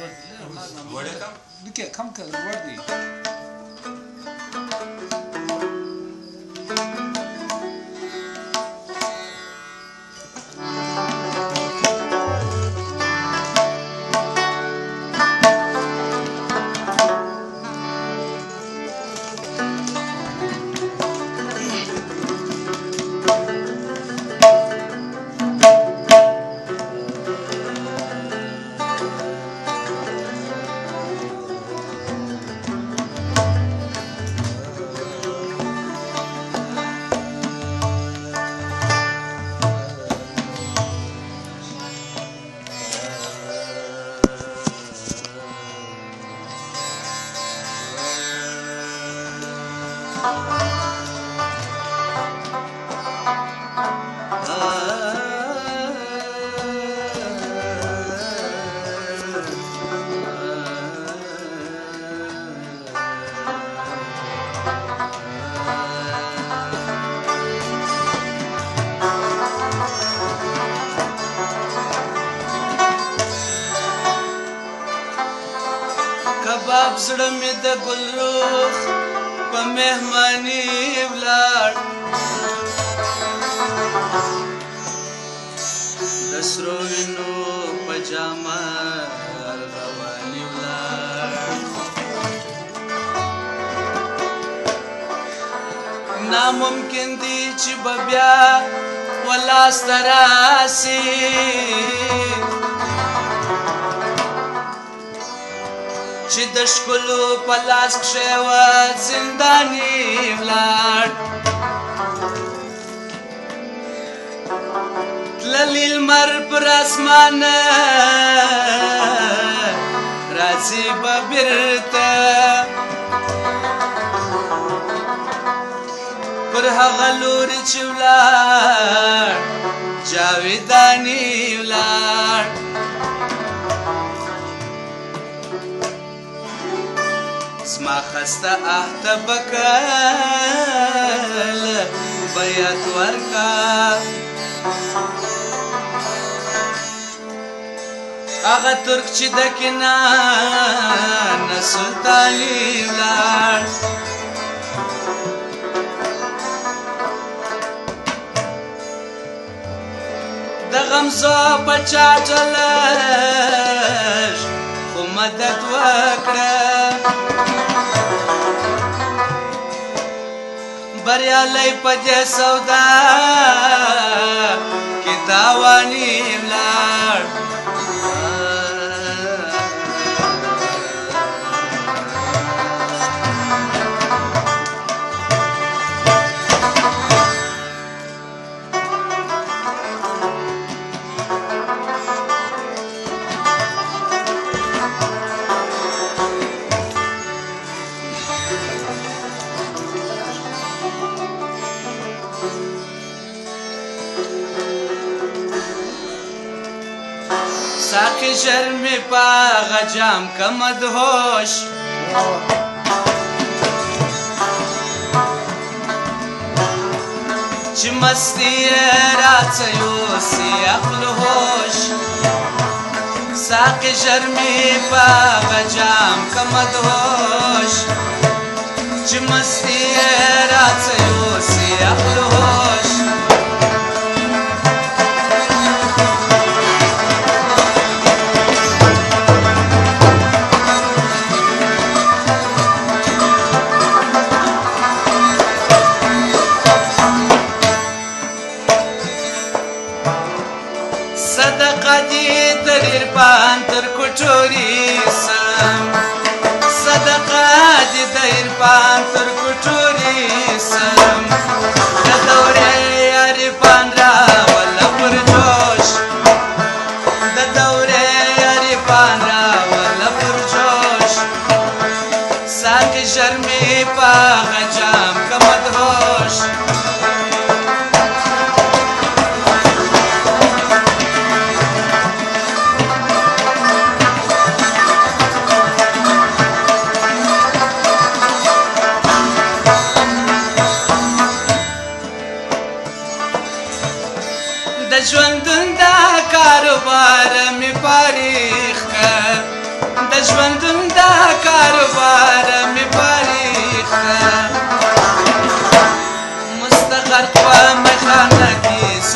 لوړ کم دکې کم کړه لوړ دی کباب زړه مې د ګلروخ په مهماني ولاړ د سرو وینو په جامه رواني ولاړ ناممکن دي چې به بیا ولاسته راسي چې د ښکلو په لاس کښې وه زنداني ولاړ تللي لمر پر اسمانه راځي به بیرته پر هغه لورې چې ولاړ جاویداني ولاړ زما خسته اهته بکل بیعت ورکا هغه ترک چې د کنعان سلطاني ولاړ د غمزو په چاټه لږ خو مدد وکړه بریالی په دې سودا کې تاواني ولاړ ساقی شرمی پا غجام کا مدهوش چی مستی رات سیوسی عقل ہوش ساقی شرمی پا غجام کا مدهوش چی مستی رات سیوسی عقل ہوش صدقه دې تر عرفان تر کټوري سم صدقه دې د عرفان تر کټوري سم د دورې عرفان راوله پر جوش د دورې عرفان راوله پر جوش ساقي شرمې په غجام که مدهوش د ژوندون دا کاروبار مې پاریخ کړ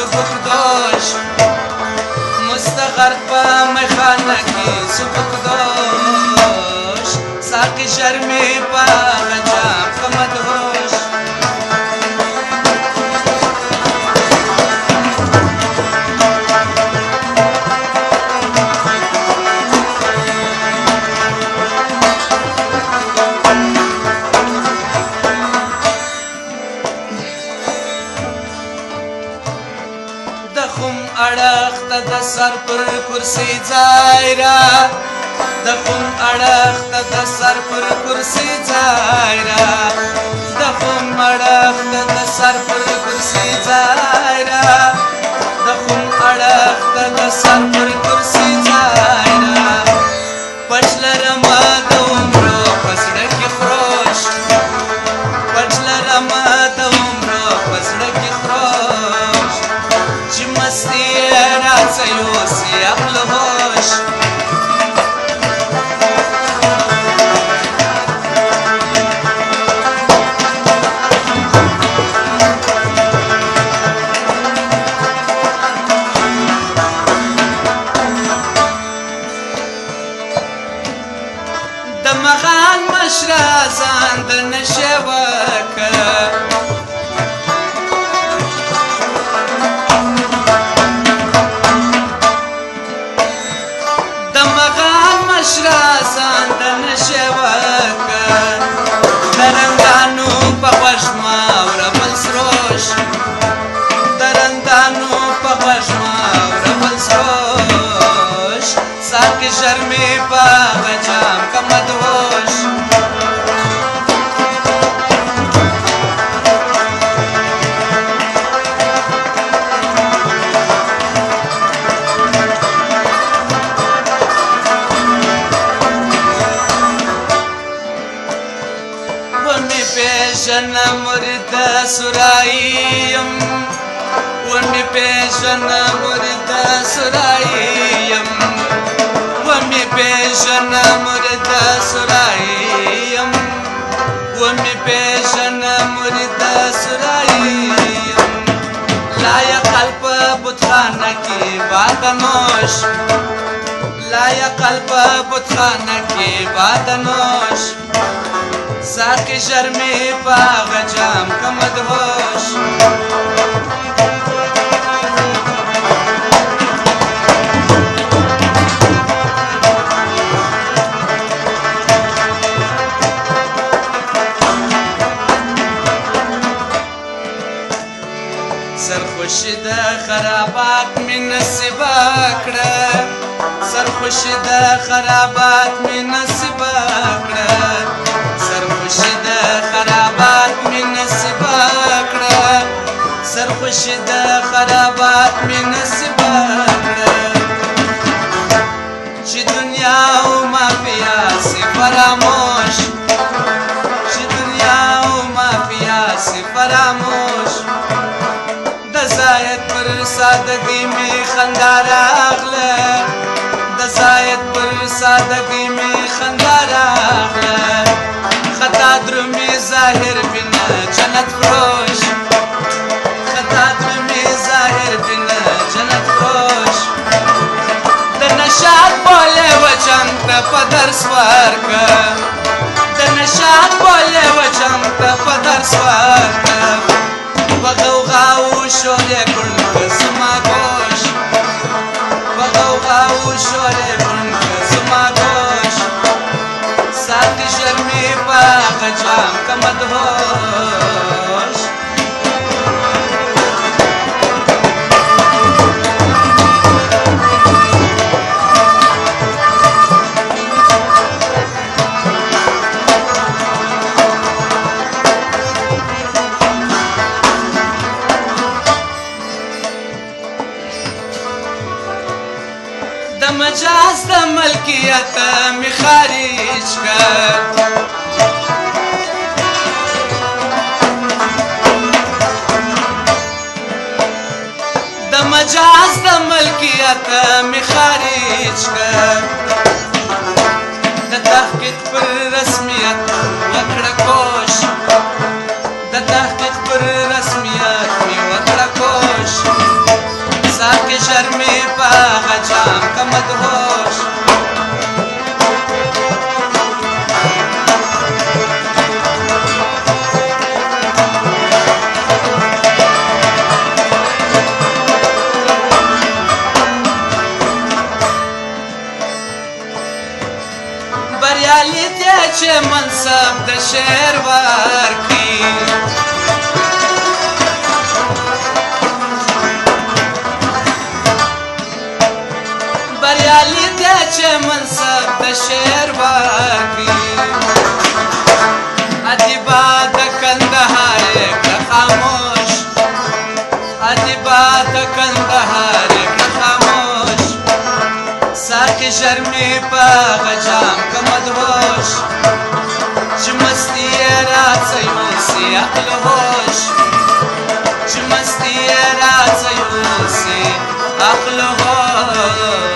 سبکدوش مستغرق په میخانه کې سبکدوش ساقي شرمې په هغه جام ښه مدهوش اړخ ته د سر پر کرسي ځای را د کوم اړخ ته د سر پر کرسي ځای را د کوم اړخ ته د سر پر کرسي ځای را د کوم اړخ ته د سر پر کرسي ځای را پټ لرمه د عمرو په زړه کې خروش پټ لرمه د عمرو په زړه کې خروش چې مستی راځه یوسي عقل هوش د مغان مشره ځان د نشه وکړه شرازان د نشه وکړه د رنګانو په غوږما اوره بل سروش د رنګانو په غوږما اوره بل سروش ساقي شرمې په هغه جام که مدهوش پیژنه مرد سرایم ومی پیژنه مرد سرایم ومی پیژنه مرد سرایم ومی پیژنه مرد سرایم لایق قلب بتخانه کی بادنوش لایق قلب بتخانه کی بادنوش ساقي شرمې په هغه جام که مدهوش سرخوشي د خرابات مې نصیبه کړه سرخوشي د خرابات مې نصیبه کړه سرخوشي د خرابات مې نصیبه کړه سرخوشي د خرابات مې نصیبه کړه چې دنیا او مافیا سي فراموش چې دنیا او مافیا سي فراموش د زاید پر سادګۍ مې خندا راغله د زاید پر سادګۍ مې خندا راغله خطا درومي ظاهر بنا جنت فروش خطا درومي ظاهر بنا جنت فروش د نشاط بوله وجم ته په درس ورکه د نشاط بوله وجم ته په درس ورکه وغوغاو شوله کړه زما گوش وغوغاو شوله کړه زما گوش ساقي شرمې په هغه جام که مدهوش د مجاز د ملکیت می خارج کړ د مجاز د ملکیت می خارج کړ د تحقیق پر رسمیت وکړه کوش د تحقیق پر رسمیت می وکړه کوش مدهوش بریالی دی چې منصب د شعر ورکړي بریالی دی چې منصب د شعر ورکړي ادیبا د کندهار کړه خاموش ادیبا د کندهار کړه خاموش ساقي شرمې په غجام که مدهوش چې مستی یې راڅه یوسي عقل هوش چې مستی یې راڅه یوسي عقل هوش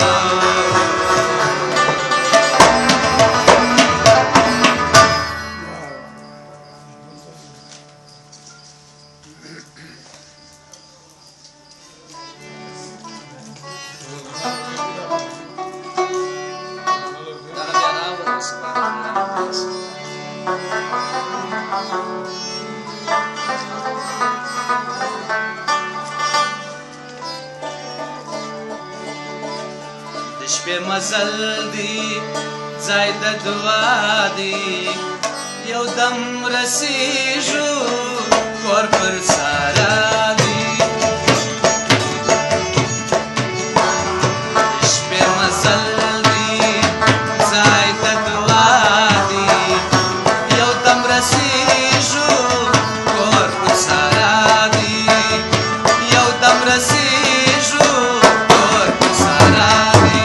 شپې مزل دی ځای د دعا دی یو دم رسیږو کور پر سارا دی شپې مزل دی ځای د دعا دی یو دم رسیږو کور پر سارا دی یو دم رسیږو کور پر سارا دی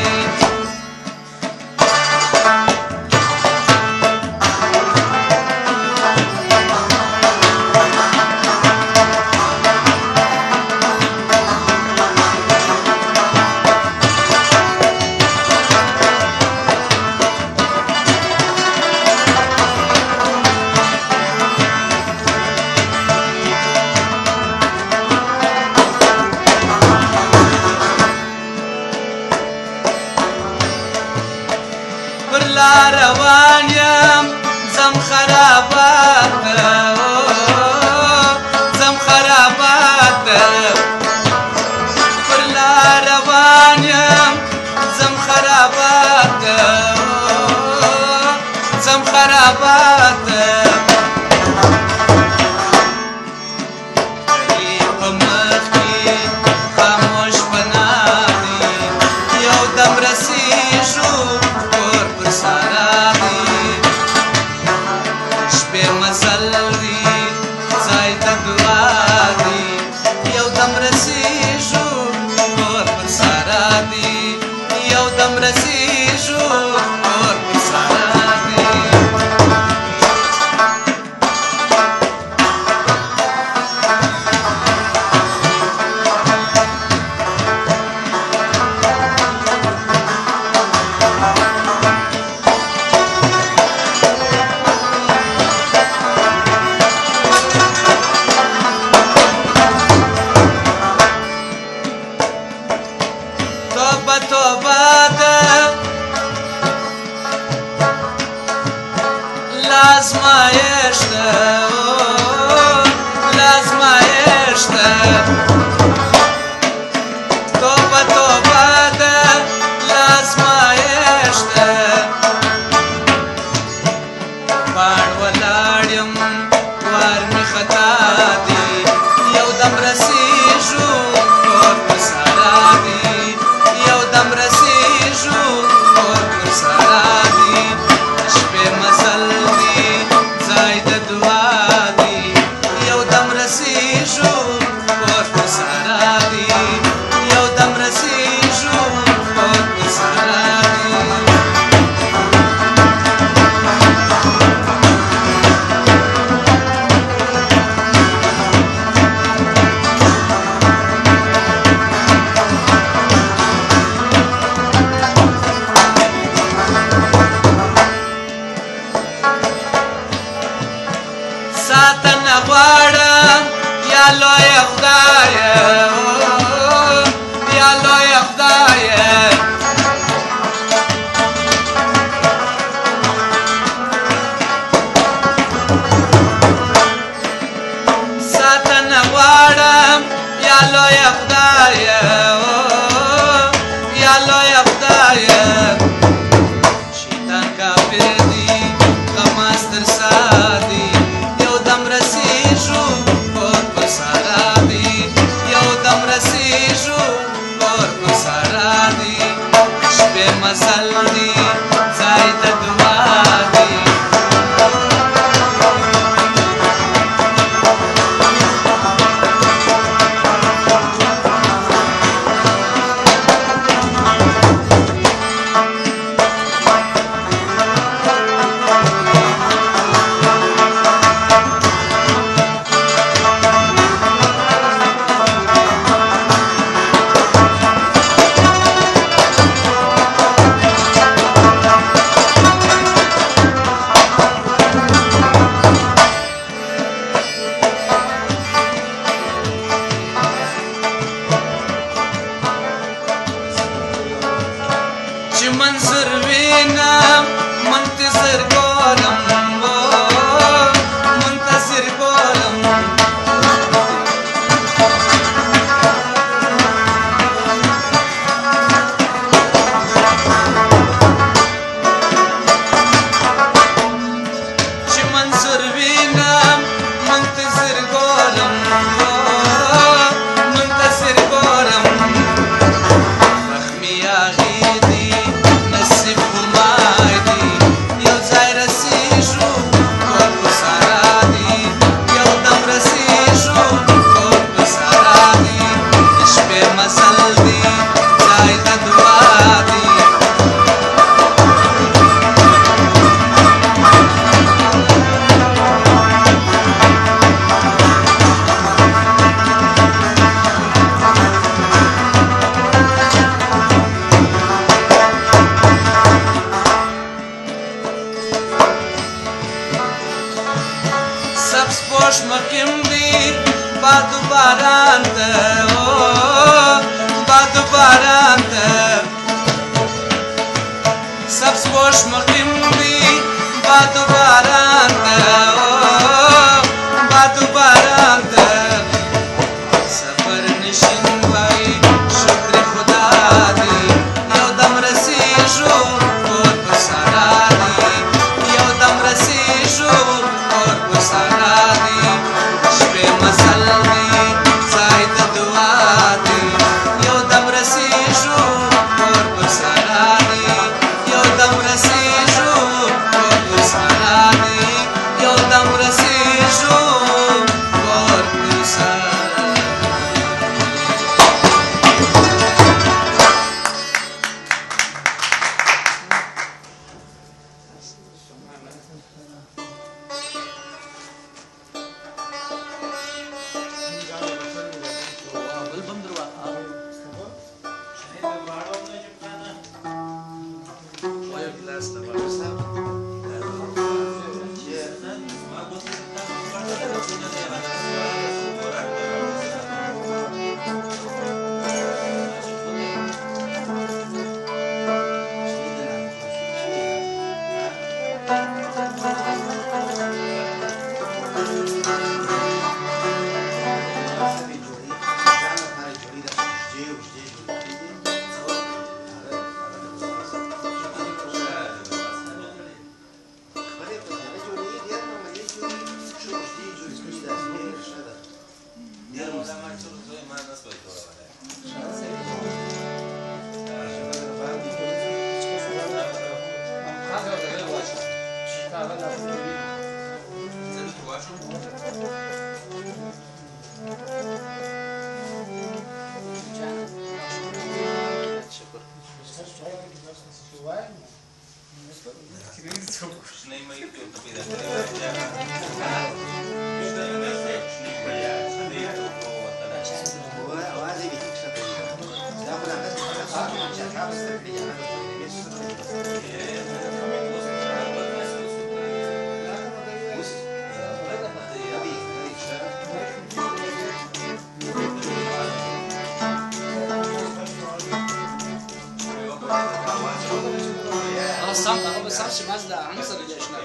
روان یم زم خرابات زم خرابات پر لار روان یم زم خرابات زم خرابات کلی په مخ کې خاموش پناه دی یو دم رسیږو کور پر سارا مزل دی ځای د دعا دی یو دم رسیږو کور پر سارا دی یو دم رسیږو کور پر سارا دی یا لویه خدایه یا لویه خدایه شیطان کافر دی غماز ترسا دی یو دم رسیږو کور په سارا دی یو دم رسیږو کور په سارا دی شپې مزل دی ځای د دعا دی منظر وینم منتظر کولم منتظر کولم چې منظر وینم منتظر کولم منتظر کولم رحمی آغی سبز پوش مقیم دی بادو باران ته بادو باران ته سبز پوش مقیم دی بادو باران ته بادو باران ته سفر نشین وای شکر خدا دی یو دم رسیږو کور په سارا دی یو دم رسیږو کور په سارا دی شپې مزل دی ځای د دعا دی یو دم رسیږو کور په سارا دی یو دم رسیږو کور په سارا دی یو دم رسیږو کور په سارا سم هغه سم چې ماز د هنګ سره دی اشنا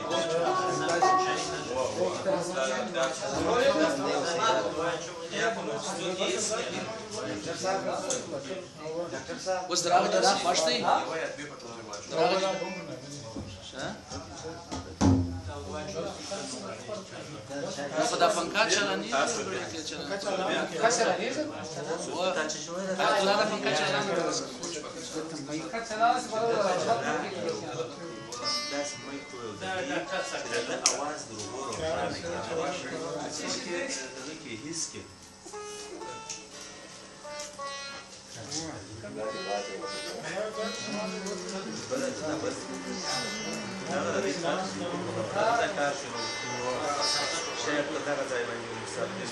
اوس دراغه دا خوښ دی خدا پنکا چلانی پنکا چلانی خدا پنکا چلانی پنکا چلانی داسې مایکرو د اواز د روبو روښانه کې دغه کې هیڅ کې شاید په دغه ځای باندې مسافر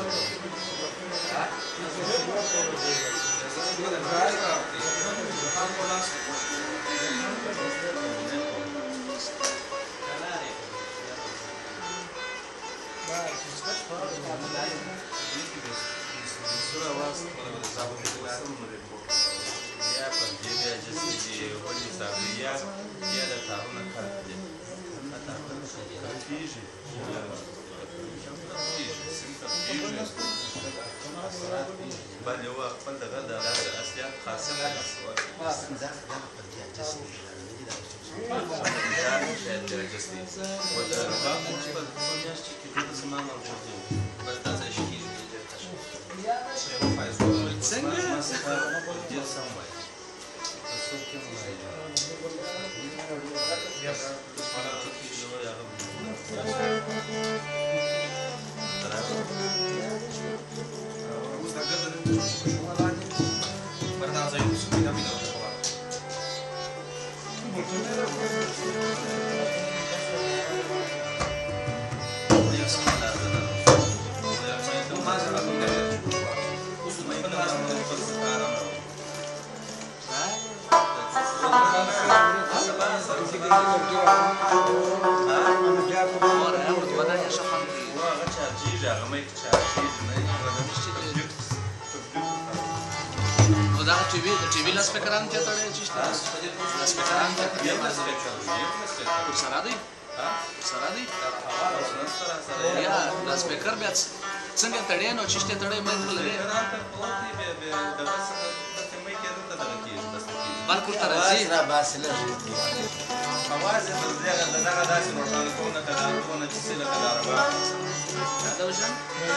یا پر دې بیا جسې چې ولې صاحب یا د تارونه کار دی حتی کېږي بل یو خپل دغه د اصلیت خاصه ده شاید درجستی و د رباب په میاشت کې د زمان ورغورځو بس دا ځای شي څنګه ډېر سم وایي څوک یې وایي ټي لاس فکران ته تړي چې لاس فکران ته پر سره دی سره دی یا لاس فکر بیا څنګه تړي نو چې ته تړي مې لري بالکل تر راځي را باسل اواز دغه داسې روښانه کوونه کوونه چې څه لکه لاربا دا وژن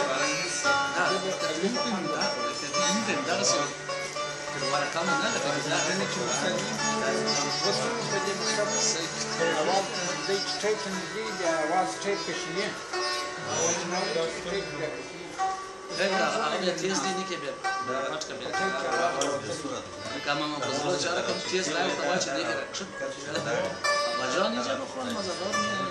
دا څه ولا كم من هذا لا انا كنت وصلت بدي مخبص اواز دي تشيك جديد اواز تشيك شيء هذا اغلى تيز دي نكبر ما تكبر كما ما بزرگ چاره کم تیز لایو توا چه دیگه رکشن مجانی جا بخورن مزدار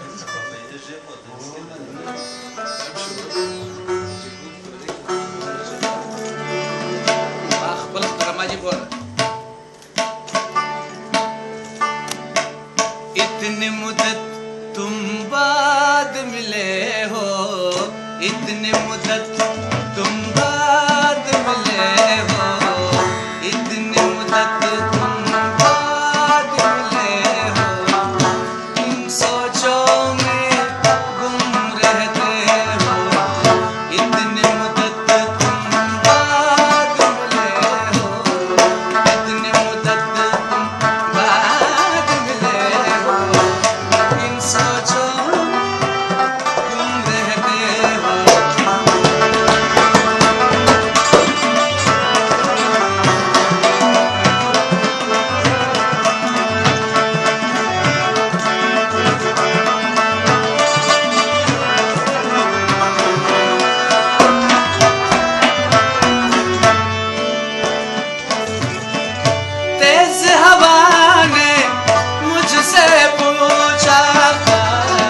اتنی مدت تم بعد ملے ہو اتنی مدت تم بعد ملے ہو اتنی مدت تم بعد ملے ہو ان سوچوں میں گم رہتے ہو اتنی مدت تم بعد ملے ہو اتنی مدت تم بعد ملے ہو ان سوچوں گم رہتے ہو تیز ہوا نے مجھ سے پوچھا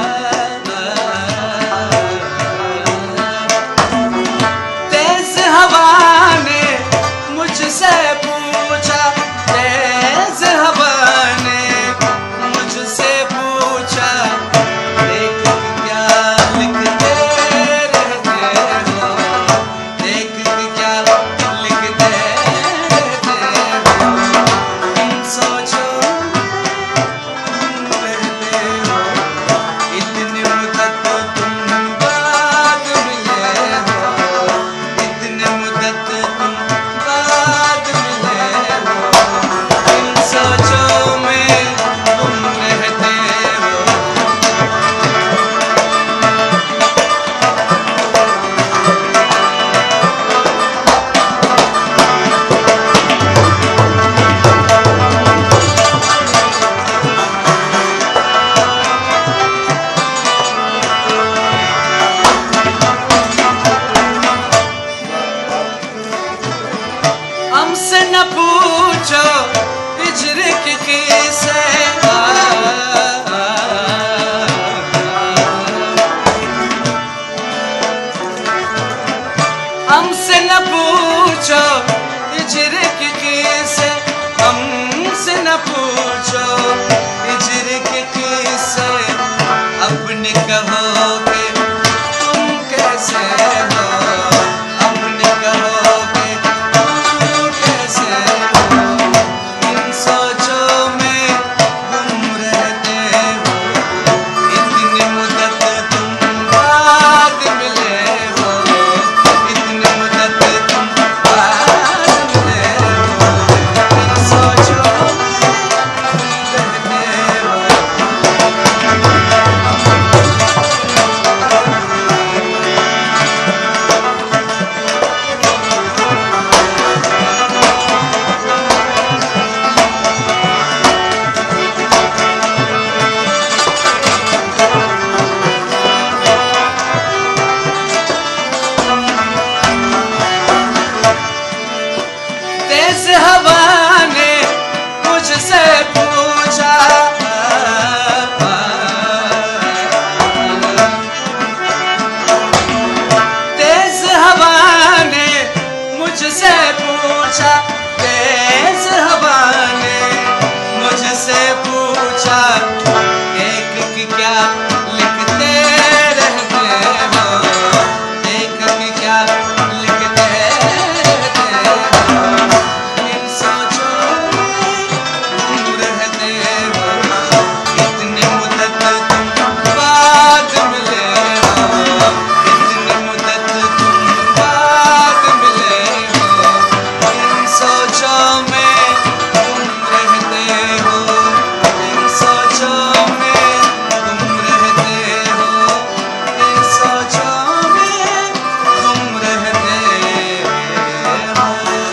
ہو دیکھ کے کیا لکھتے ہو ان سوچوں میں تم رہتے ہو اتنی مدت تم بعد ملے ہو اتنی مدت تم بعد ملے ہو ان سوچوں میں تم رہتے ہو ان سوچوں میں تم رہتے ہو ان سوچوں میں تم رہتے ہو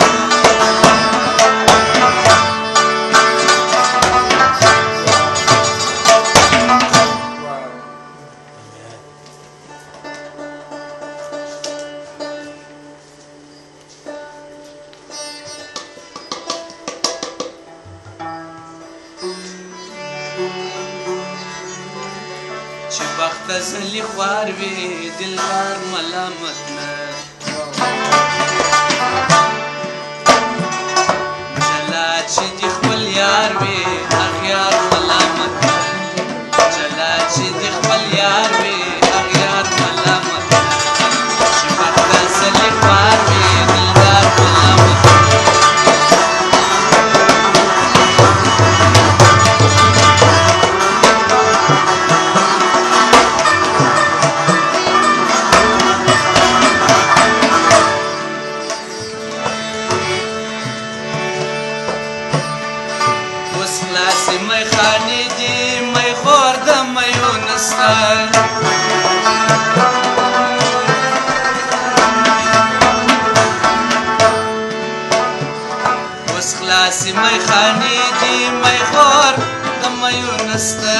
چې بخت زلی خوار وي دلدار ملامت نه جلا چې د خپل یار وي اغیار ملامت نه جلا چې د خپل یار وي اغیار ملامت نه چې بخت زلی خوار وي دلدار ملامت نه خلاصې میخانې دي میخور د میو نسته اوس خلاصې میخانې دي میخور د میو نسته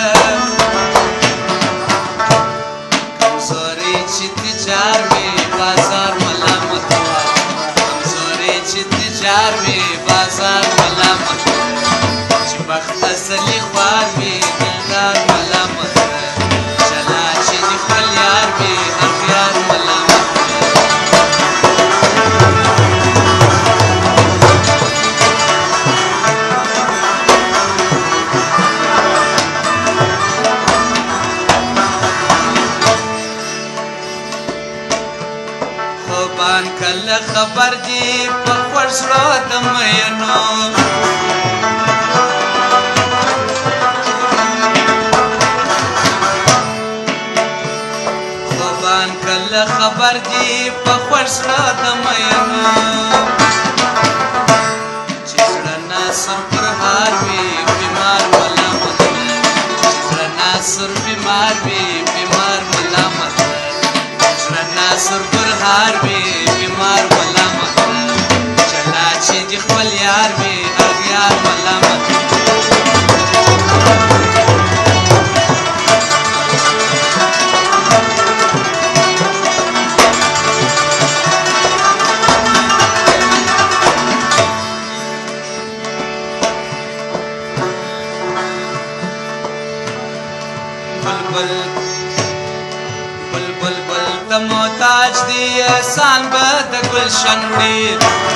کمزورې چې تجار وي بازار ملامت کمزورې چې تجار وي بازار ملامت بخت زلی خوار وي دلدار ملامت جلا چې د خپل یار وي اغیار ملامت خوبان کله خبر دي په خوږ زړه د مینو کله خبر دی په خوږ زړه د مینو چې زړه ناصر پر هار وي بیمار ملامت چې زړه ناصر بیمار وي بیمار ملامت زړه ناصر پر هار وي بیمار ملامت جلا چې د خپل یار وي اغیار ملامت بلبل ته محتاج دی احسان به د گلشن ډېر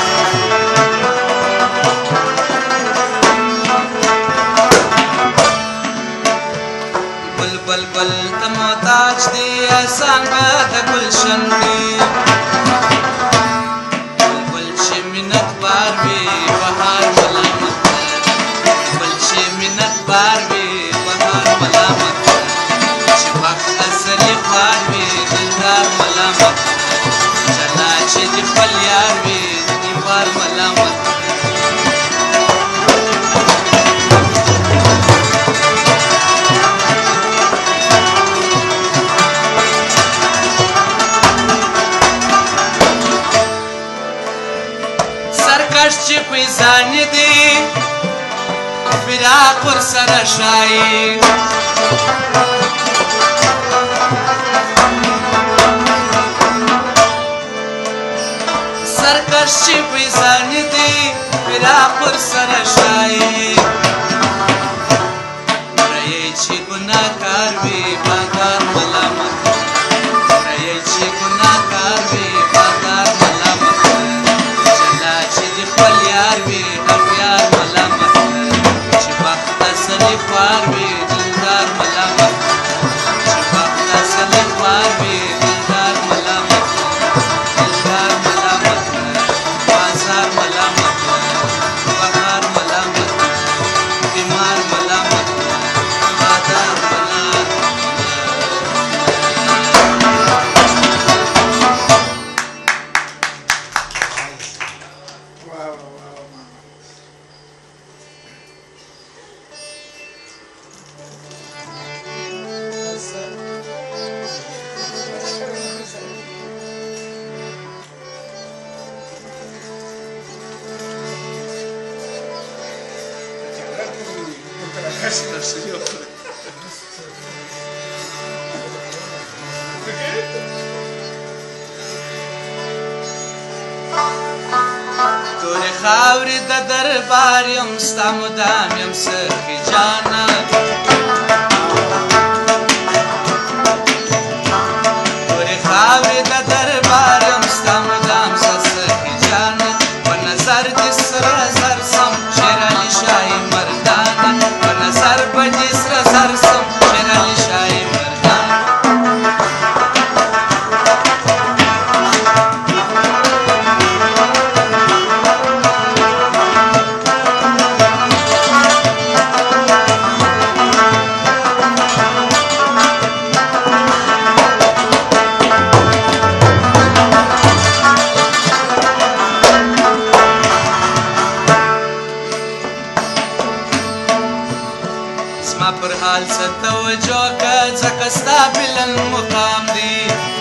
بلبل ته محتاج دی احسان به د گلشن ډېر بلبل چې منت بار وي بهار ملامت بلبل چې منت بار وي بهار ملامت بخت زلی خوار وي دلدار ملامت جلا چې د خپل یار وي دیوار ملامت سرکش چې پیزان دي فراق ورسره شایي سرکش چې پیزان دي فراق ورسره شایي رایې چې ګناهکار وي بازار ملامت رایې چې ګناهکار وي بازار ملامت جلا چې د خپل یار وي اغیار ملامت چې بخت زلی خوار وي دلدار ملامت چې بخت زلی خوار وي تورې خاورې د دربار یم ستا مدام یم سخي جانه تورې خاورې د دربار یم ستا مدام سخي جانه په نظر دې سره زر سم شیر علي شاهي مردانه په نظر به دې سره زر سم شیر علي شاهي مردانه زما پر حال څه توجه که ځکه ستا بلن مقام دی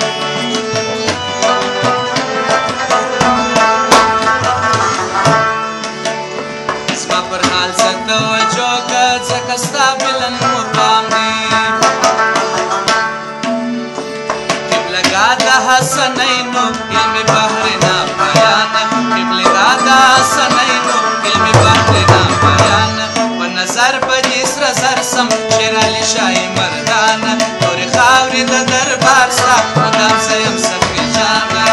زما پر حال څه توجه که ځکه ستا بلن مقام دی قبلګاه د حسنینو علم بحر ناپایانه قبلګاه د حسنینو علم بحر ناپایانه په نظر به دې سره زر سم شیر علي شاهي مردانه تورې خاورې د دربار ستا مدام زه یم سخي جانه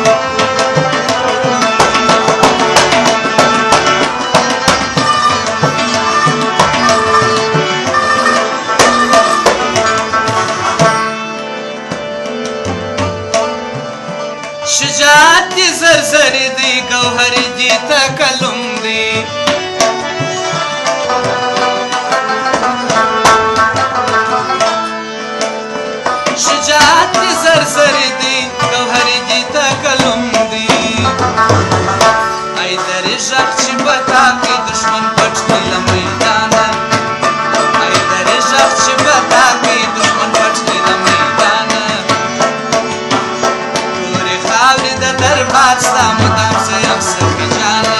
شجاعت دې زرزرې دی ګوهرې دې تکلم دی شجاعت دې زرزرې دی ګوهرې دې تکلم دی ای درې غږ چې په تا کې دښمن پټ دی له میدانه ای درې غږ چې په تا کې دښمن پټ دی له میدانه تورې خاورې د دربار ستا مدام زه یم سخي جانه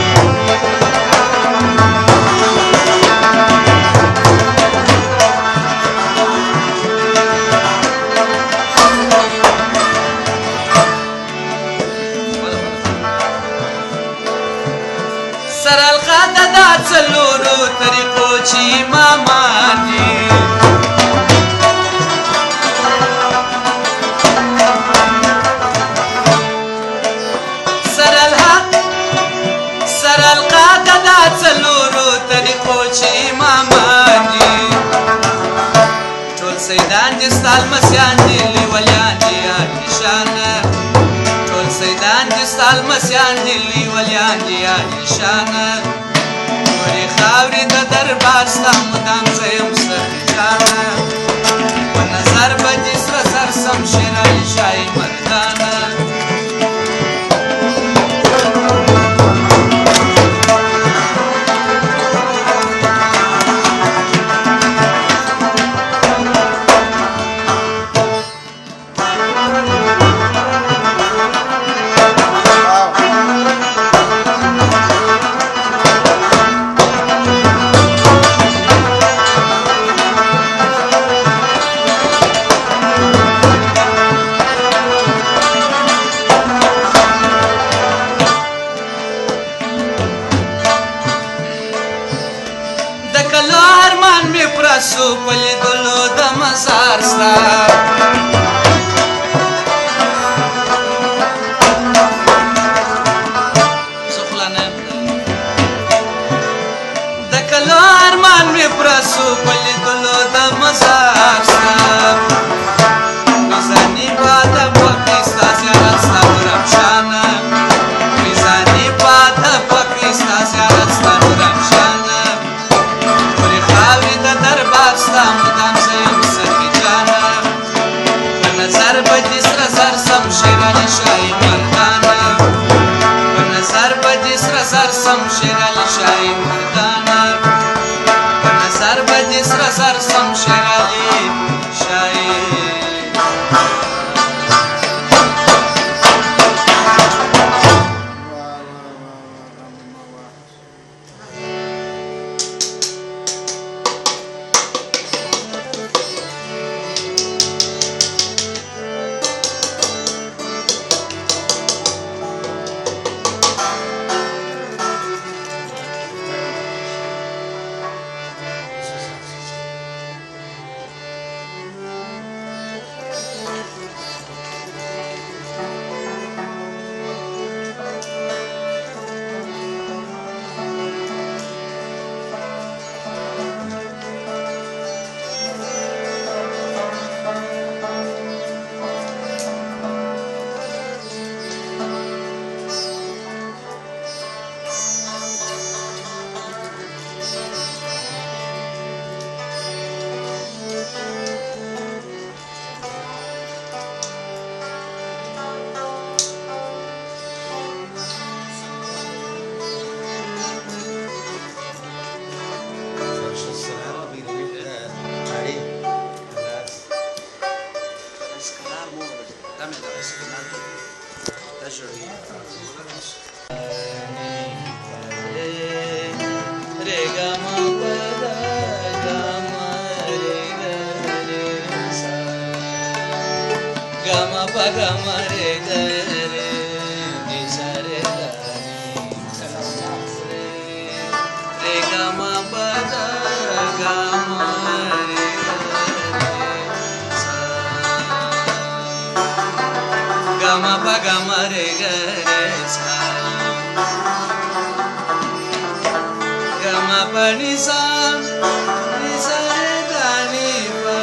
سرالخا د دا څلورو طریقو چې امامان دي سرالخا د دا څلورو طریقو چې امامان دي ټول سیدان دي ستا لمسیان دي لیولیان دي عالیشانه ټول سیدان دي ستا لمسیان دي لیولیان دي عالیشانه تورې خاورې د دربار ستا مدام زه یم سخي جانه په نظر به دې سره زر سم شیر علي شاهي مردانه سو پلی دلو د مزار ستا د کلو ارمان می پرسو پلی دلو د مزار ستا میزانی باد پکی ستا زیارت ستا مرم شانه میزانی باد پکی ستا زیارت ستا مرم شانه تورې خاورې د دربار ستا مدام زه یم سخي جانه مې دغسې لاندې ته ژړوي Gama pa gama re ga re ni sa re ga ni re gama pa gama re sa gama pa gama re ga re sa gama pa ni sa re ga ni pa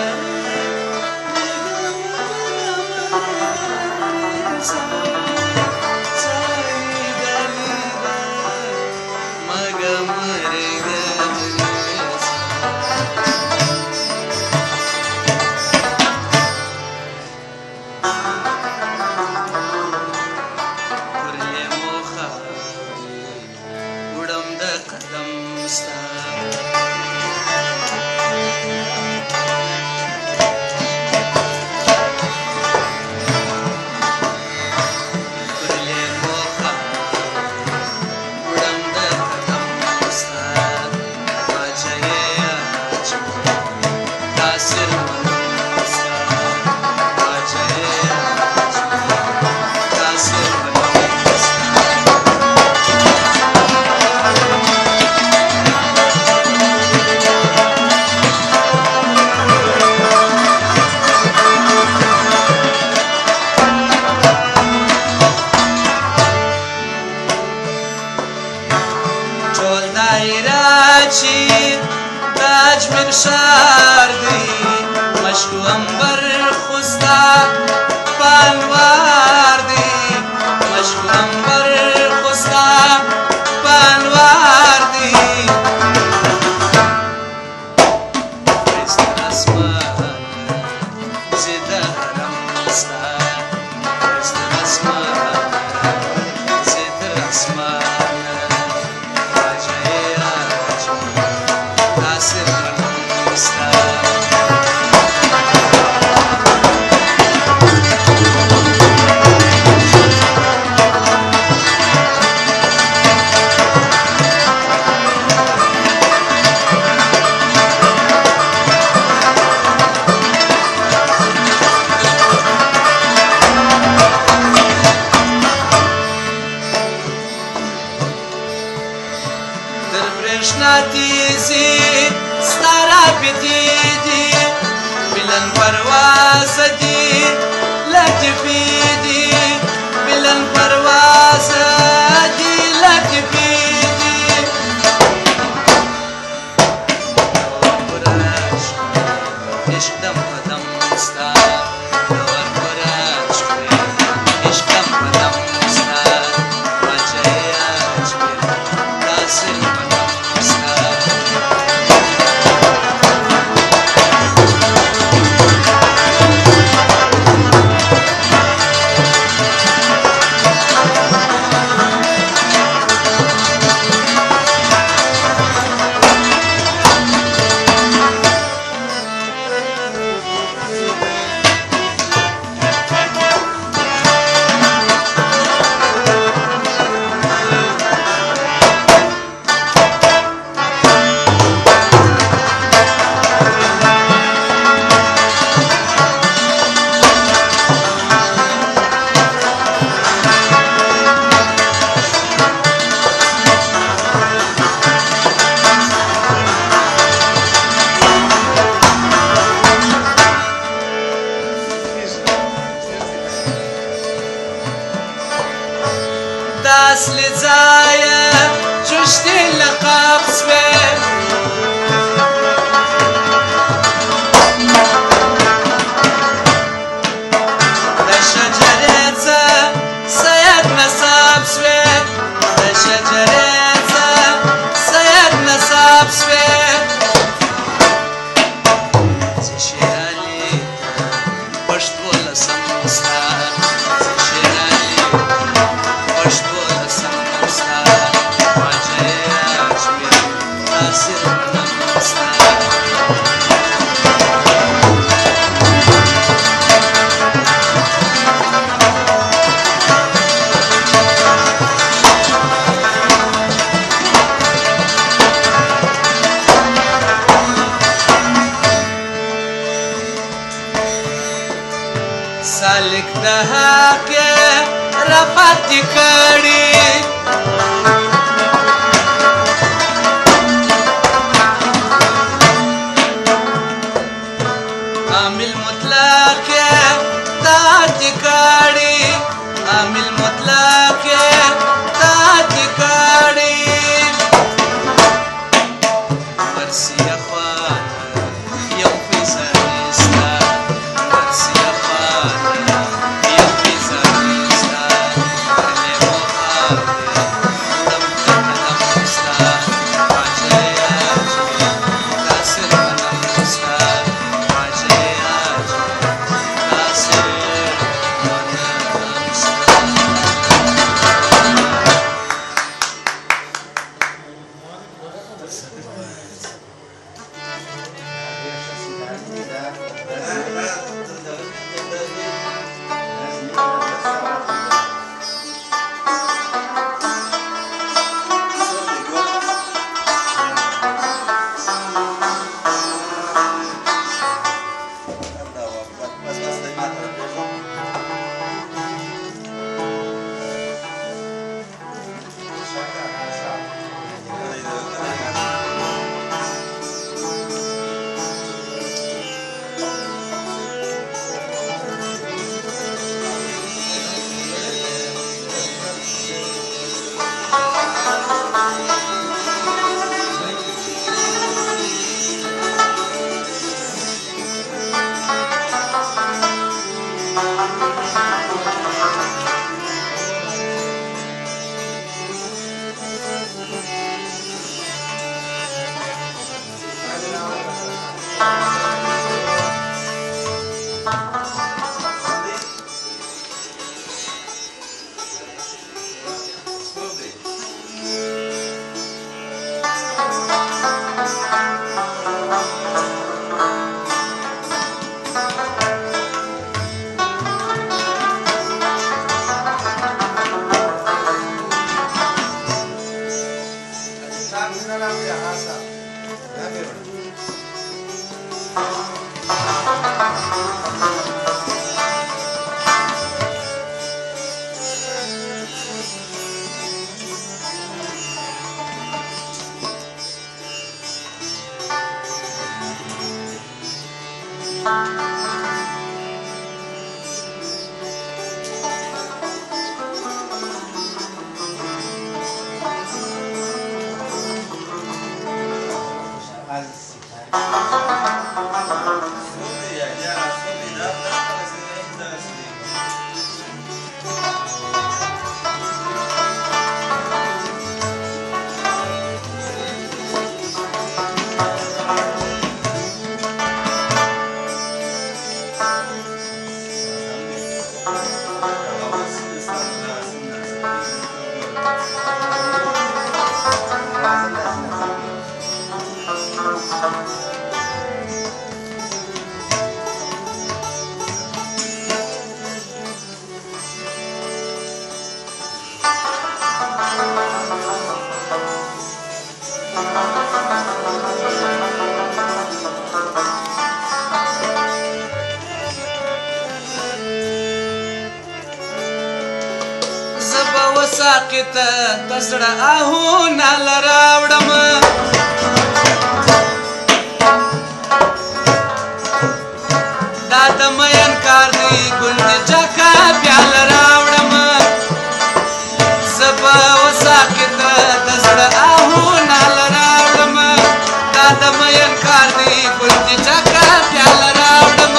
Tajmir shardi mashku ambar khusta panwar di mashku ambar khusta panwar di Krishna asman zida ramsta Krishna asman zida asman Tizi stara pitidi bilan parwaz di latifidi bilan parwaz di latifidi Purash ishqam padam sta Dawar purash ishqam padam sta Vajaya ajmir tasil اصل ځایه چشتي لقب سوې د شجرې څه سید نصاب سوې د شجرې څه سید نصاب سوې زه شیر علي پښتو لسم ستا زه شیر علي پښتو That's it. سالک د حق رفت کړي عامل مطلق تاج کړي عامل مطلق تاج کړي ورسي افات یو فزانستا ورسي افات یو فزانستا له موخه دم قدم مستا اجیا تاسر منم مستا اجیا تاسر ساقط تزړه آهونه لراوړم دا د مین کار دی ګوندې جکا پیاله راوړم زه به وساقط تزړه آهونه لراوړم دا د مین کار دی ګوندې جکا پیاله راوړم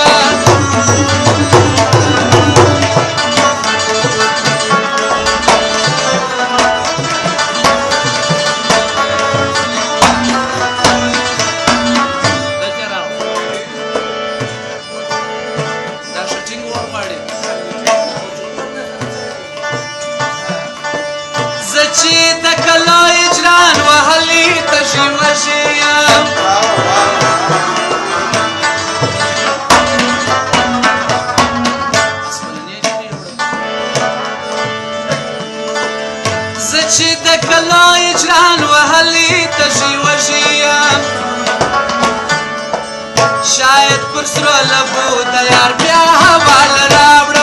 چې د کلا اجران وهلي تشي وشیم زه چې د کلا اجران وهلي تشي وشیم شاید پر سرو لبو د یار بیا حواله راوړم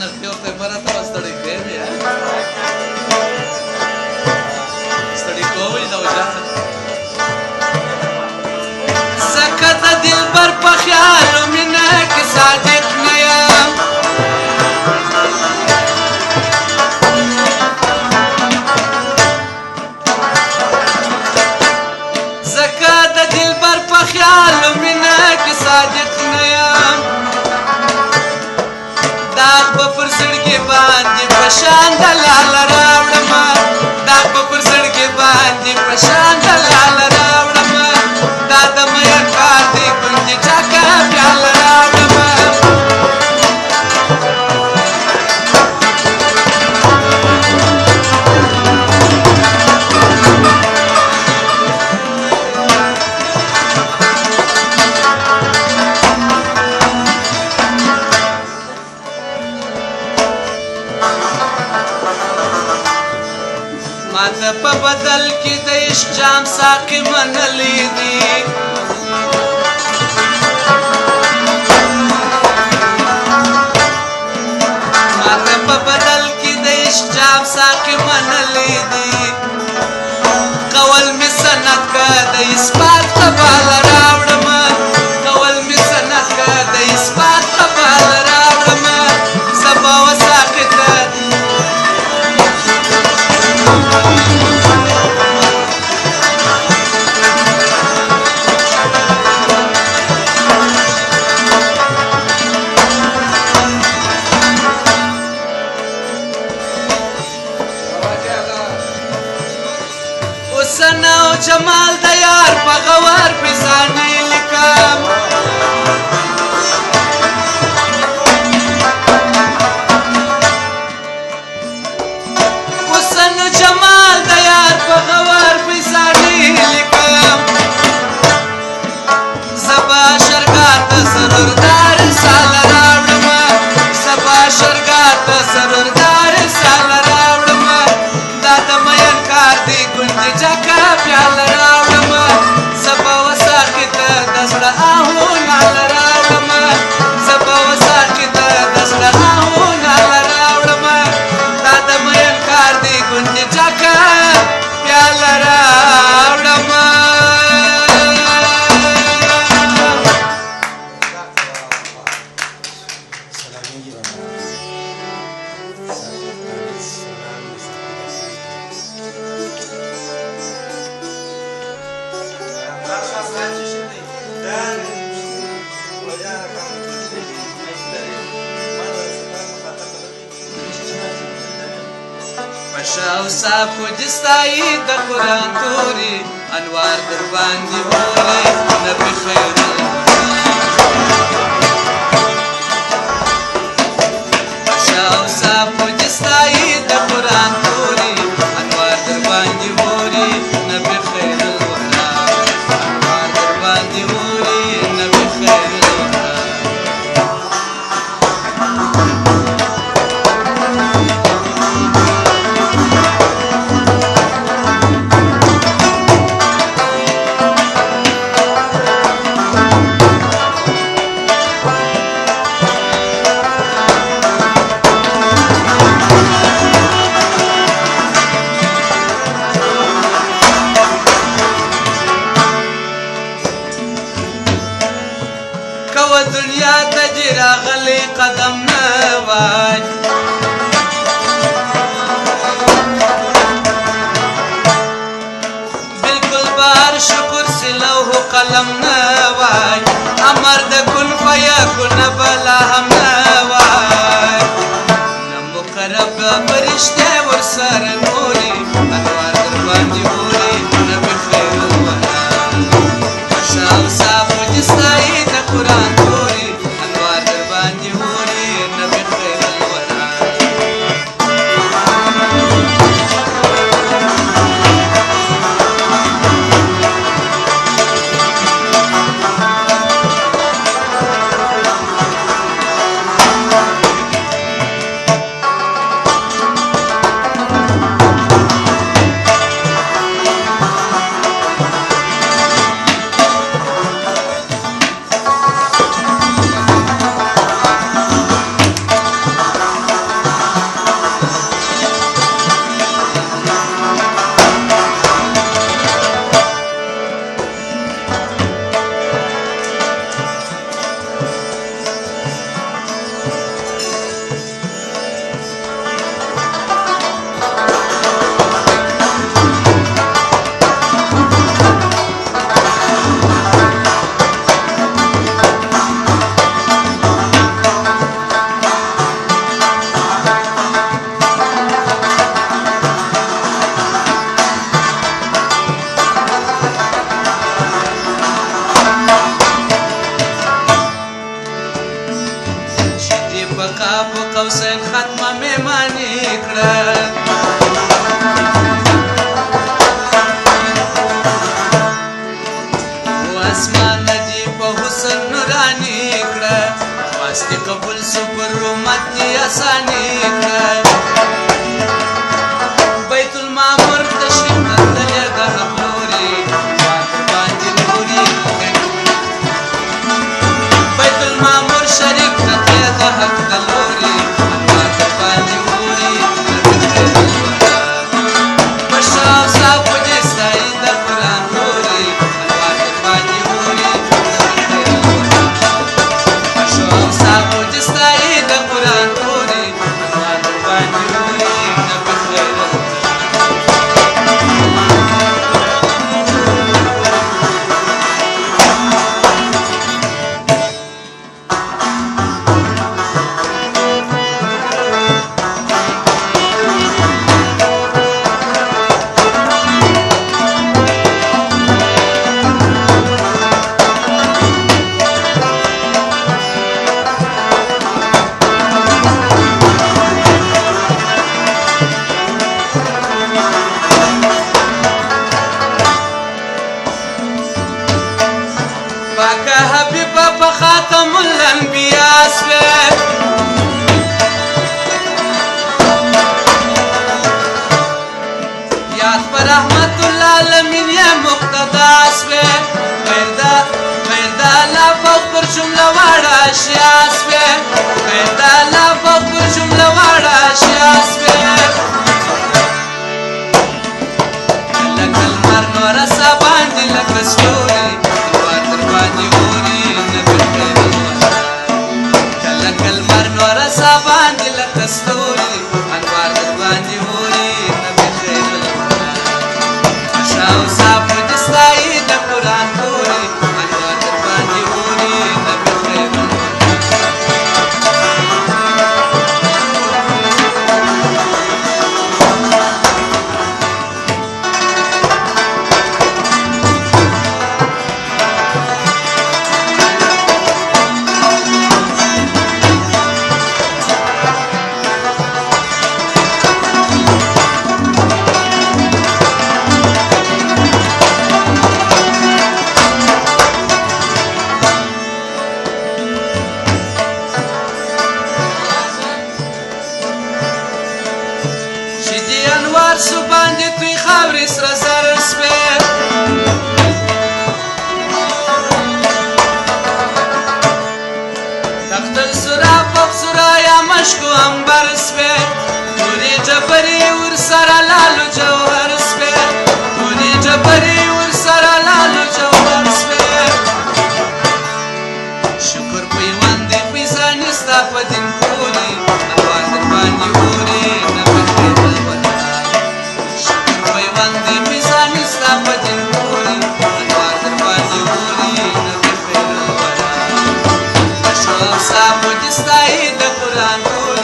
نه یو ته مرته ستړی کړې یا ستړی کوی دا وجه زکه د دلبر په خیال مینه کې صادق نه یم زکه د دلبر په خیال مینه کې صادق نه یم داغ به پر زړګي باندې په شان د لاله راوړمه داغ به پر زړګي باندې په شان د لاله راوړمه دا د مین کار دی ګوندې چاکه پیاله راوړمه په بدل کې د عشق جام ساقي منلی دي ماته په بدل کې د عشق جام ساقي منلی دي قول مې سند که د اثبات قباله راوړمه قول مې سند که د اثبات قباله راوړمه زه به وساقي ته جمال د یار په غوار پیزانې لیکم حسن جمال د یار په غوار پیزانې لیکم زبا شرګار ته سرور ساله راوړمه زبا شرګار ته سرور ساله راوړمه دا د مین کار دی ګوندې جکه پیاله راوړمه زه به وساقي ته د زړه آهونه راوړمه زه به وساقي ته د زړه آهونه راوړمه دا د مین کار دی ګوندې جکه پیاله راوړمه شاو صافو دستایی د قرآن توري انوار در باندې ووري نبی خیر شاو صافو دستایی د قرآن توري انوار در باندې ووري نبی خیر الورا انوار در باندې ووري نبی خیر الورا دنیا ته چې راغلی قدم نه وای بالکل بهر شکر سلوح قلم نه وای امر د کن فیکن بلا هم نه وای نه مقرب فرشته ورسره نوري انوار در باندې ووري نبی خیر الورا شاو صافو دستایی د قرآن په قاب قوسین ختمه میماني کړه اسمان ندی په حسن نورانی کړه واسطه قبول سو پر رحمت دی اسانی کړه بیت المعمور تشریف نتلې د حضوري باندې نوري بیت المعمور شریف نتلې د حق دلوري باندې نوري بشاو صاحب دې سای د قران نوري خاتم الانبیاء سوے یاد پر رحمت العالمین یا مقتدا سوے غیردہ لا فوق پر جملہ واڑا اشیاء سوے غیردہ لا فوق پر جملہ واڑا اشیاء سوے لکل مرنو رسا باندی لکستوری دواتر باندی اوری باندې لکه ستوري انوار در باندې اوري نبي خیر الورا شاو صاحب دې ستایي د قرآن پورې انوار در باندې اوري نبي خیر مشکو انبر سوے پوری جبری ور سرا لالو جوہر سوے پوری جبری ور سرا لالو جوہر سوے شکر پیوان دے پیسانی ستا پا دن پوری انوار در بانی اوری نبی خیر الورا شکر پیوان دے پیسانی ستا پا دن پوری انوار در بانی اوری نبی خیر الورا شکر صاحب دستائی دا قرآن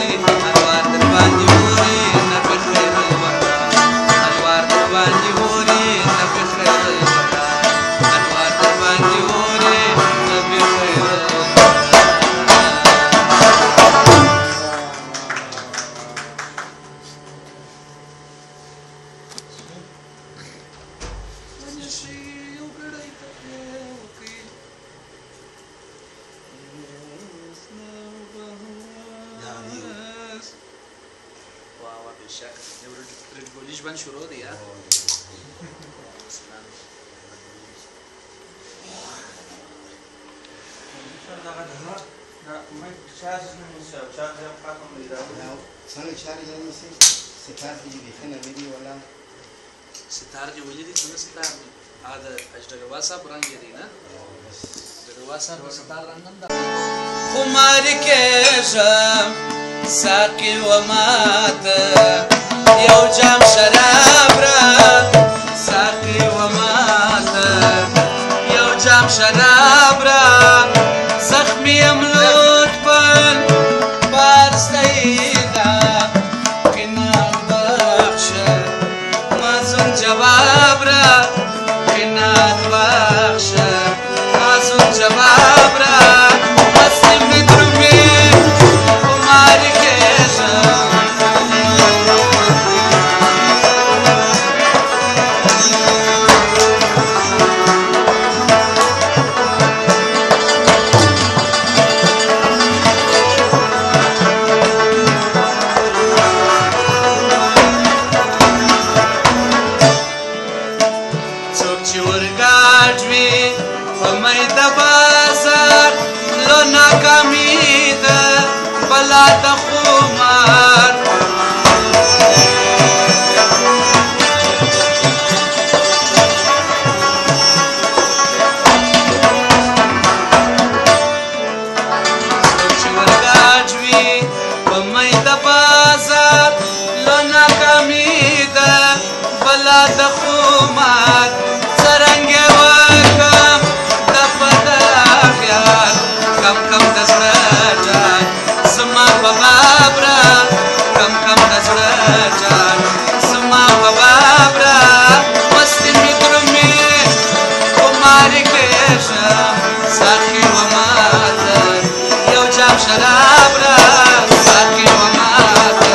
ژوند شروع دی یا ستار دی ولی دی څنګه ستار دی ا د اجدګوا صاحب رنگ دی نه دغوا صاحب ستار رنگم دا خمار کېشم ساقي و مات یو جام شراب را ساقي و مات یو جام شراب را زخمی املوت پن پارستایدا کنار بخش مازون جواب را کنار بخش مازون جواب را مسلم درومی بلا د خمار بلا د خمار څرنګه وکم د پدر خیال کم کم د زړه جان زما په بابرا کم کم د زړه جان زما په بابرا مستی می درومې خمار کې شم ساقي و ماته یو جام شراب را ساقي و ماته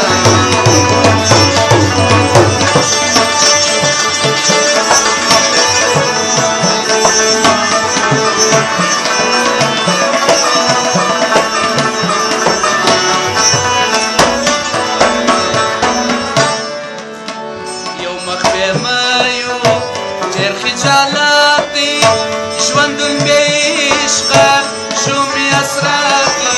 ژوندون بې عشقه شو مې اسراتي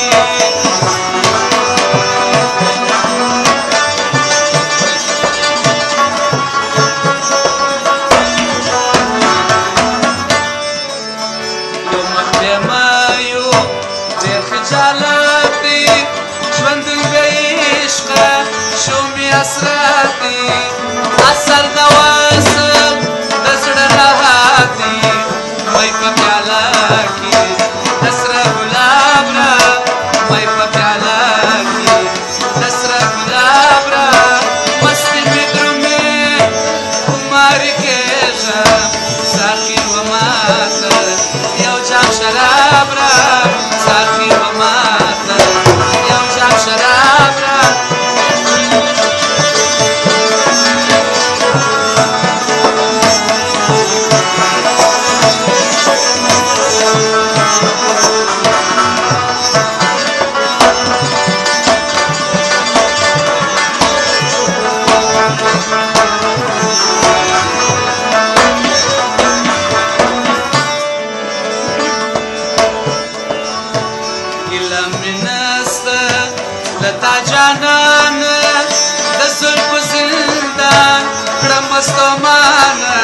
یو مخ بې مایو ډېر خجالت دی ژوندون بې عشقه شو مې اسراتي اثر د وصل د زړه راحتي مای په پیاله کې د سره ګلاب را مای په پیاله کې د سره ګلاب را مستي مې درومې خمار کېږم ساقي و ماته یو جام شراب را ساقي و ماته یو جام شراب را لتا جانان د زلفو زندان کړه مستمانه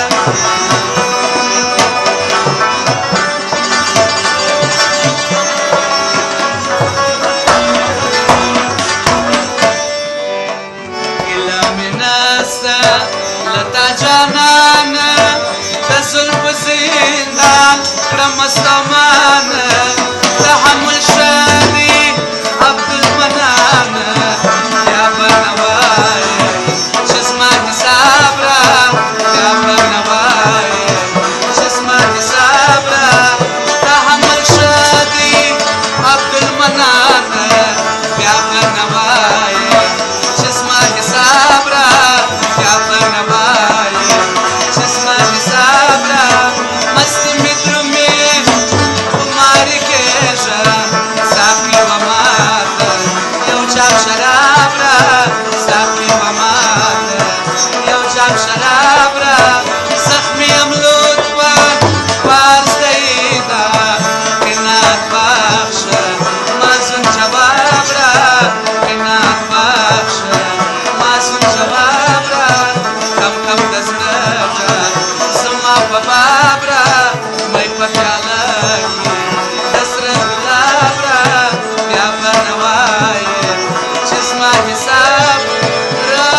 ګیله مې نسته لتا جانان د زلفو زندان کړه مستمانه تحمل شدی عبدالمنان یا برنوای چشما حساب را یا برنوای چشما حساب را تحمل شدی عبدالمنان یا برنوای چشما حساب را یا برنوای چشما حساب را مستی می درومې خمار کېږم ساقي و ماته یو جام شراب را ساقي و ماته یو جام شراب را زخمی ام لطفا فارس دیده قناعت بخشه معصوم جواب را قناعت بخشه معصوم جواب را کم کم د زړه جان زما په باب را مای په پیاله کې د سره ګلاب را بیا برنوای چشما حساب را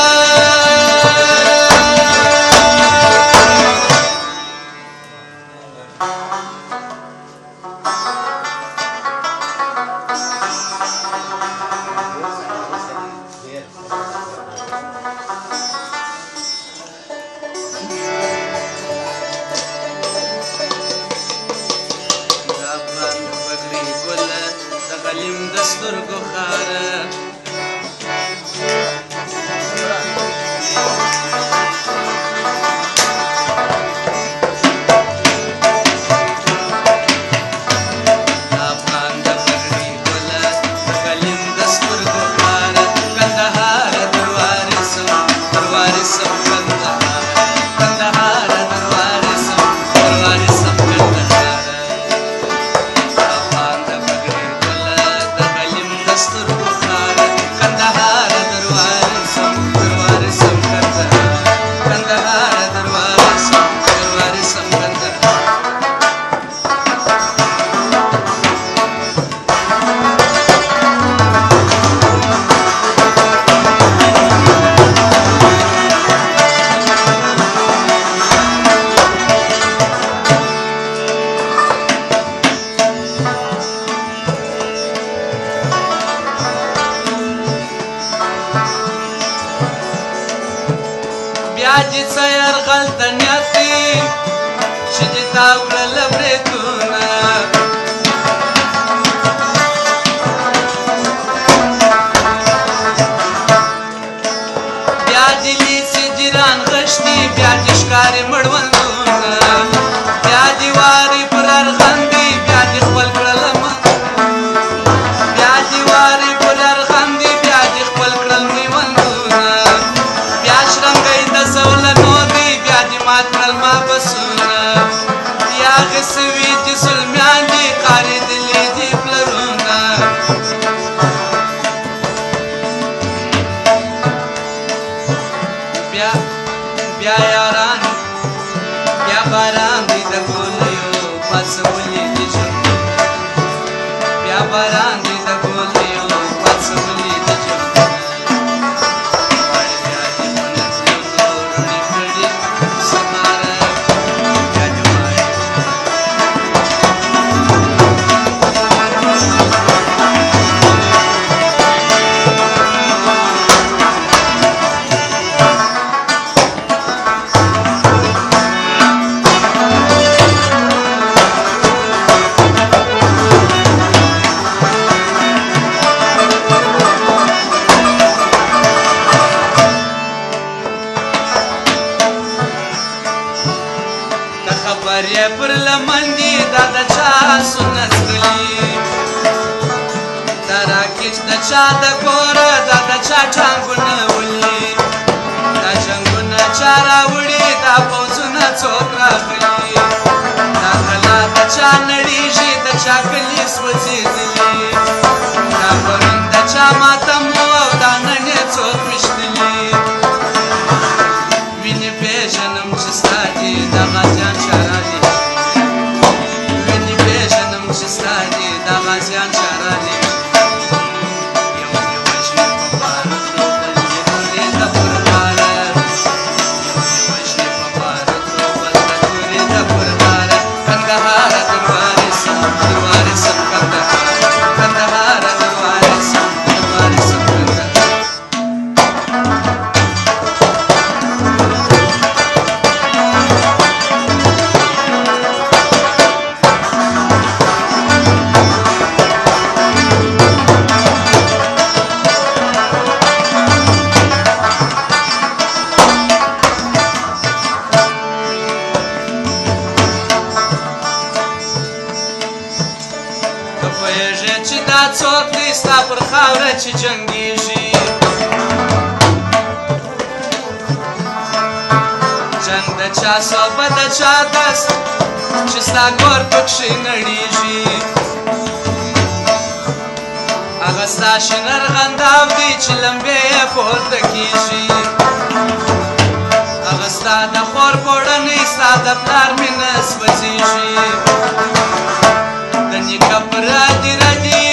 غلیم د سترګو خاره افغان د پګړۍ ګله غلیم د سترګو خاره کندهار دروارسم کندهار کندهار دروارسم کندهار افغان د پګړۍ ګله د غلیم د سترګو دې څه یرغل ته نیت دی چې دې تاو کړله بریتونه بیا دې لیسې جیران غشتي بیا دې ښکارې مړوندونه بیا دې وارې پر ارغندې بیا دې خپل کړله بیا دې وارې پر ارغندې بیا دې خپل کړل میوندونه بیا شرنګی د زولنو دی بیا دې مات کړل مابسونه یا هغې څه وي چې ظلمیان دي قارېدلي دي پلرونه بیا یاران بیا باران دی د ګولیو پاڅولي دي جنګونه بیا باران دی د ګولیو پاڅولي دي جنګونه غواړي بیا دې په نظرونو رڼې کړي سماره بیا دې وایي خبر یې پر لمن دي دا د چا سنت کړي دا راکېچ د چا د کوره دا د چا ټانګونه ولي دا جنګونه چا راوړي دا پوځونه څوک راغلي دا کلا د چا نړېږي د چا کلي سوځېدلي دا پرون د چا ماتم و او دا نن یې څوک ویشتلي وینې پېژنم چې ستا دي د غازیان شرالي وینې پېژنم چې ستا دي د غازیان شرالي یو دې وژني په بارود و بل دې تورې د پر غاړه یو دې وژني په بارود و بل د تورې د پر غاړه کندهاره دروارې سم دروارې سم کندهاره دروارې سم دروارې سم کندهاره پوهېږې چې دا څوک دی ستا پر خاوره چې جنګېږي جنګ د چا صوبه د چا دست چې ستا کور پکښې نړېږي هغه ستا شین ارغنداو دی چې لمبې یې پورته کېږي هغه ستا د خور پوړنۍ ستا د پلار مینه سوځېږي د نیکه پر رادي ردي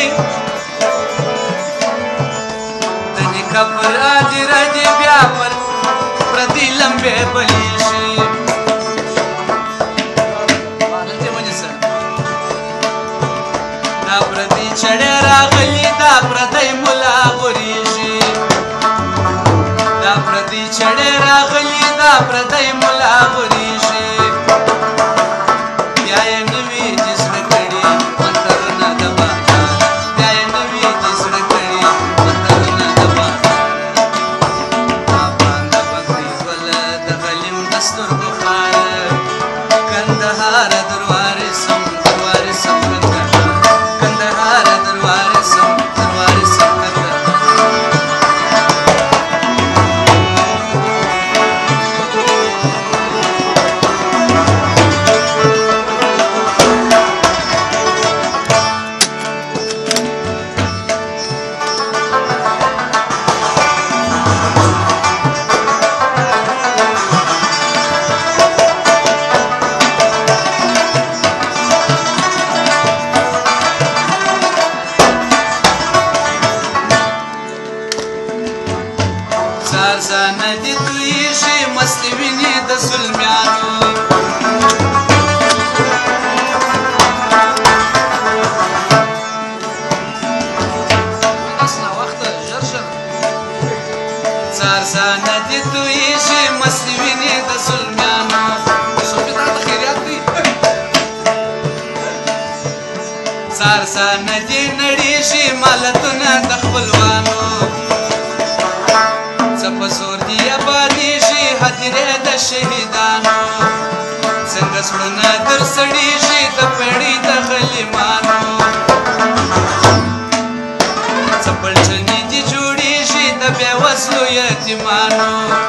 د نیکه پر رادي ردي بیا پر پردي لمبې بلیږي دا پردي چړې راغلي دا پردی ملا غورېږي دا پردي چړې راغلي دا پردی ملا غورېږي بیا یې نه وي چې زړه کړي منترونه د بادار بیا یې نه وي چې زړه کړي منترونه د بادار باندې بګړي ګله د غلیم د سترګو خاره کندهاره دروارې سم دروارې سم کندهاره دروارې سم دروارې سم زانه دي تویږي مستې وینې د زلمیانو زانه دي تویږي شي مستې وینې د ظلمیانو صوفي تا ته خیریات کوي زار زار نه دې نړېږي مالتونه د خپلوانو څه په زور دي ابادېږي هدیرې د شهیدانو څنګه زړونه در سړېږي د پړۍ د غلیمانو څه پلچنې دي جوړېږي د بېوزلو یتیمانو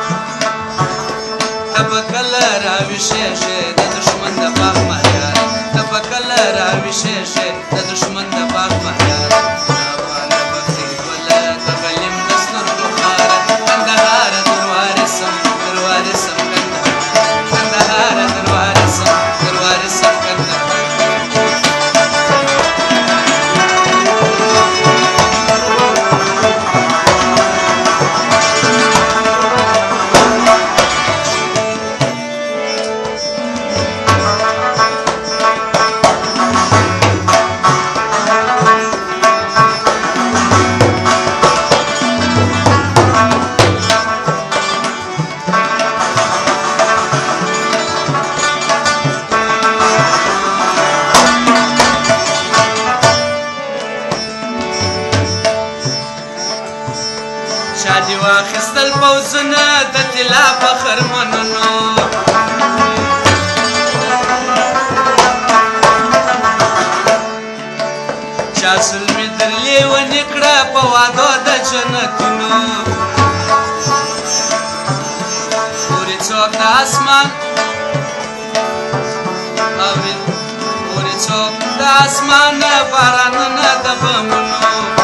ته به کله راویښېږې د دښمن د باغ ماهیاره ته به کله راویښېږې د دښمن د باغ ماهیاره افغانه بخري ګله د غلیم د سترګو خاره کندهاره دروارسم دروارسم کندهاره دروارسم دروارسم کندهاره چا دې واخیستل پوځونه د طلا په خرمنونو چا ظلمې در لیونې کړه په وعدو د جنتونو پورې څوک د اسمان اورېد پورې څوک د اسمان بارانونه د بمونو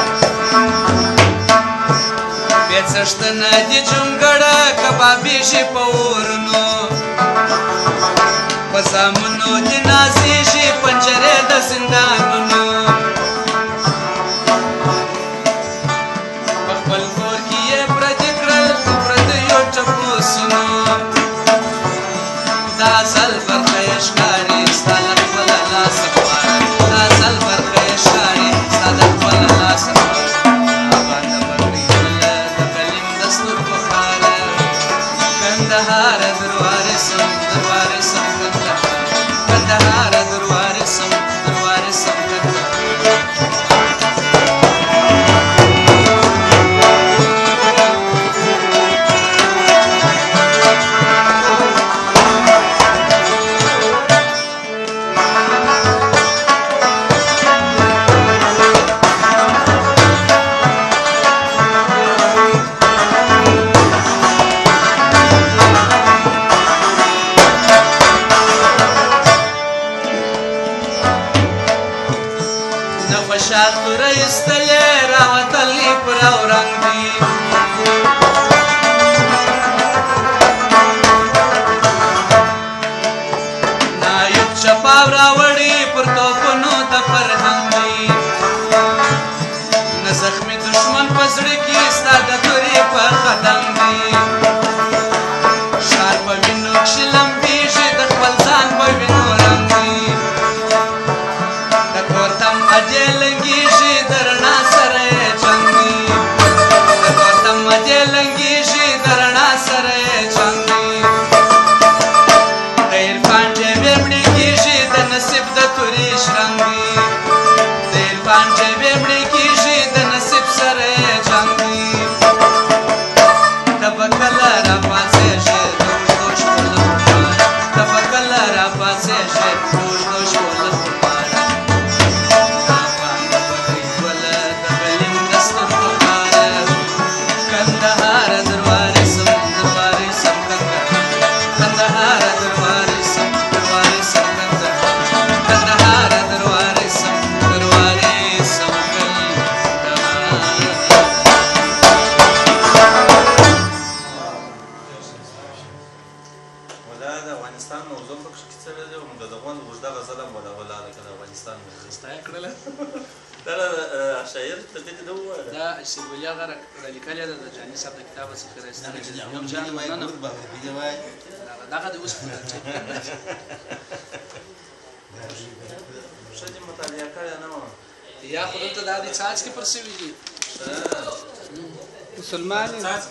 بې څښتنه دي جونګړه کبابېږي په اورونو په زامنو دي نازېږي پنجرې د زندانونو په خپل کور کې یې پردي کړل پردیو ټپوسونو دا ځل برخه یې ښکاري ستا له خپله لاسه غواړه دا ځل برخه یې ښکاري ستا له خپله لاسه غواړه کندهاره دروارسم دروارسم کندهاره دروارسم دروارسم خوشحال توره ایستلې راوتلې پر اورنګ دي نایب چپاو راوړي پر توپونو د فرهنګ دي نه زخمي دښمن په زړه کې ستا د تورې په قدم دي ښار په وینو کښې لمبېږي د خپل ځان په وینو رنګ دي د کور تم اجې لنګېږي د رڼا سره یې جنګ دي د کور تم اجې لنګېږي د رڼا سره یې جنګ دي د عرفان جیبې مړې کېږي د نصیب د تورې شرنګ دي د عرفان جیبې مړې کېږي د نصیب سره یې جنګ دي ته به کله راپاڅېږې د اوږدو شپو له خماره ته به کله راپاڅېږې د اوږدو شپو له خماره کندهاره دروارسم دروارسم کندهاره دروارسم دروارسم کندهاره دروارسم دروارسم ولا د افغانستان موضوع پکښې کې څه دی او د دغه اوږده غزل هم ولاړه که د افغانستان ستایه کړله دا شاعر د دې نه ووایه دا سید ولی هغه رالیکلې ده د جاني صاحب د کتاب څخه راایستلې دغه د اوس ښه دې مطالعه کړې نه وه یا خو دلته دا د څاڅکي پر سوي دي مسلمان